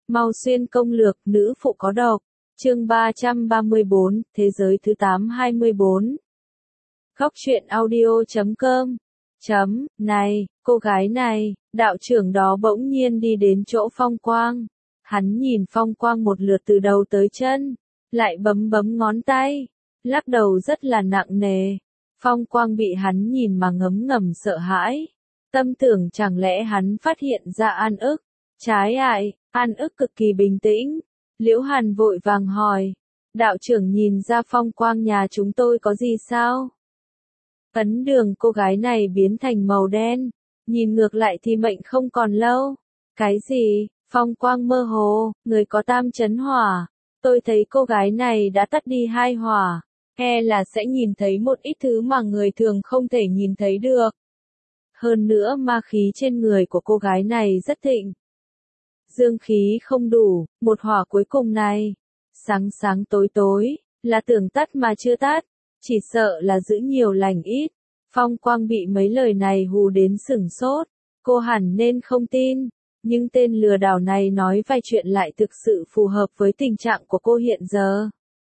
Mau xuyên công lược, nữ phụ có độc. Chương 334, Thế giới thứ 824. Góc truyện audio.com. Này, cô gái này, đạo trưởng đó bỗng nhiên đi đến chỗ Phong Quang. Hắn nhìn Phong Quang một lượt từ đầu tới chân, lại bấm ngón tay, lắc đầu rất là nặng nề. Phong Quang bị hắn nhìn mà ngấm ngầm sợ hãi. Tâm tưởng chẳng lẽ hắn phát hiện ra An Ức. Trái lại, An Ức cực kỳ bình tĩnh. Liễu Hàn vội vàng hỏi, đạo trưởng nhìn ra Phong Quang nhà chúng tôi có gì sao? Ấn đường cô gái này biến thành màu đen, nhìn ngược lại thì mệnh không còn lâu. Cái gì? Phong Quang mơ hồ, người có tam chấn hỏa. Tôi thấy cô gái này đã tắt đi 2 hỏa, e là sẽ nhìn thấy một ít thứ mà người thường không thể nhìn thấy được. Hơn nữa ma khí trên người của cô gái này rất thịnh. Dương khí không đủ, một hỏa cuối cùng này, sáng tối, là tưởng tắt mà chưa tắt, chỉ sợ là giữ nhiều lành ít. Phong Quang bị mấy lời này hù đến sửng sốt, cô hẳn nên không tin, nhưng tên lừa đảo này nói vài chuyện lại thực sự phù hợp với tình trạng của cô hiện giờ.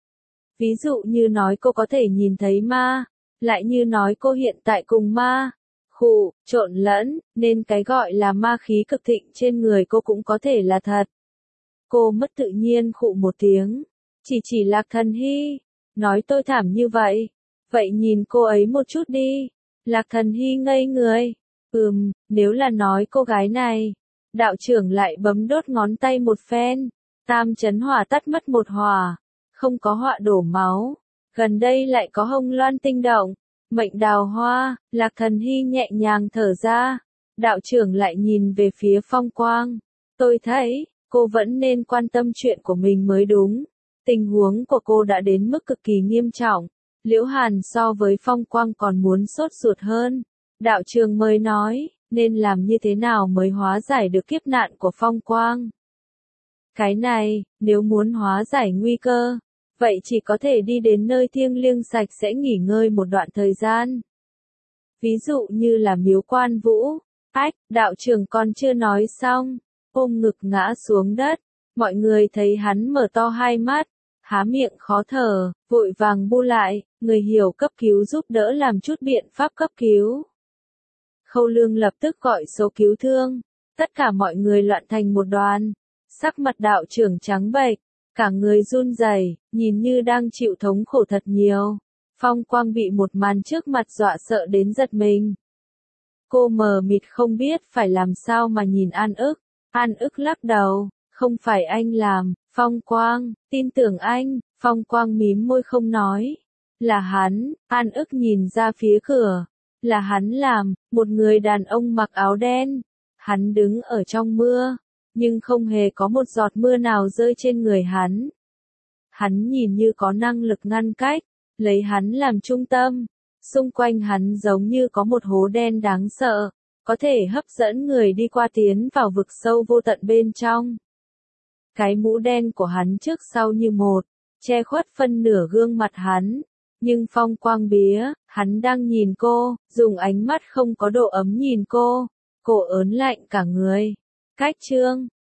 Ví dụ như nói cô có thể nhìn thấy ma, lại như nói cô hiện tại cùng ma, trộn lẫn, nên cái gọi là ma khí cực thịnh trên người cô cũng có thể là thật. Cô mất tự nhiên khụ một tiếng, chỉ Lạc Thần Hy, nói tôi thảm như vậy, vậy nhìn cô ấy một chút đi. Lạc Thần Hy ngây người, nếu là nói cô gái này, đạo trưởng lại bấm đốt ngón tay một phen, tam chấn hỏa tắt mất một hỏa, không có họa đổ máu, gần đây lại có hồng loan tinh động. Mệnh đào hoa, Lạc Thần Hy nhẹ nhàng thở ra, đạo trưởng lại nhìn về phía Phong Quang. Tôi thấy, cô vẫn nên quan tâm chuyện của mình mới đúng. Tình huống của cô đã đến mức cực kỳ nghiêm trọng. Liễu Hàn so với Phong Quang còn muốn sốt ruột hơn. Đạo trưởng mới nói, nên làm như thế nào mới hóa giải được kiếp nạn của Phong Quang. Cái này, nếu muốn hóa giải nguy cơ, vậy chỉ có thể đi đến nơi thiêng liêng sạch sẽ nghỉ ngơi một đoạn thời gian. Ví dụ như là Miếu Quan Vũ. Đạo trưởng còn chưa nói xong, ôm ngực ngã xuống đất. Mọi người thấy hắn mở to 2 mắt, há miệng khó thở, vội vàng bu lại, người hiểu cấp cứu giúp đỡ làm chút biện pháp cấp cứu. Khâu Lương lập tức gọi số cứu thương, tất cả mọi người loạn thành một đoàn. Sắc mặt đạo trưởng trắng bệch, cả người run rẩy, nhìn như đang chịu thống khổ thật nhiều. Phong Quang bị một màn trước mặt dọa sợ đến giật mình. Cô mờ mịt không biết phải làm sao mà nhìn An Ức. An Ức lắc đầu, không phải anh làm, Phong Quang, tin tưởng anh. Phong Quang mím môi không nói. Là hắn. An Ức nhìn ra phía cửa. Là hắn làm, một người đàn ông mặc áo đen. Hắn đứng ở trong mưa, nhưng không hề có một giọt mưa nào rơi trên người hắn. Hắn nhìn như có năng lực ngăn cách, lấy hắn làm trung tâm. Xung quanh hắn giống như có một hố đen đáng sợ, có thể hấp dẫn người đi qua tiến vào vực sâu vô tận bên trong. Cái mũ đen của hắn trước sau như một, che khuất phân nửa gương mặt hắn. Nhưng Phong Quang bía, hắn đang nhìn cô, dùng ánh mắt không có độ ấm nhìn cô. Cô ớn lạnh cả người. Cách chương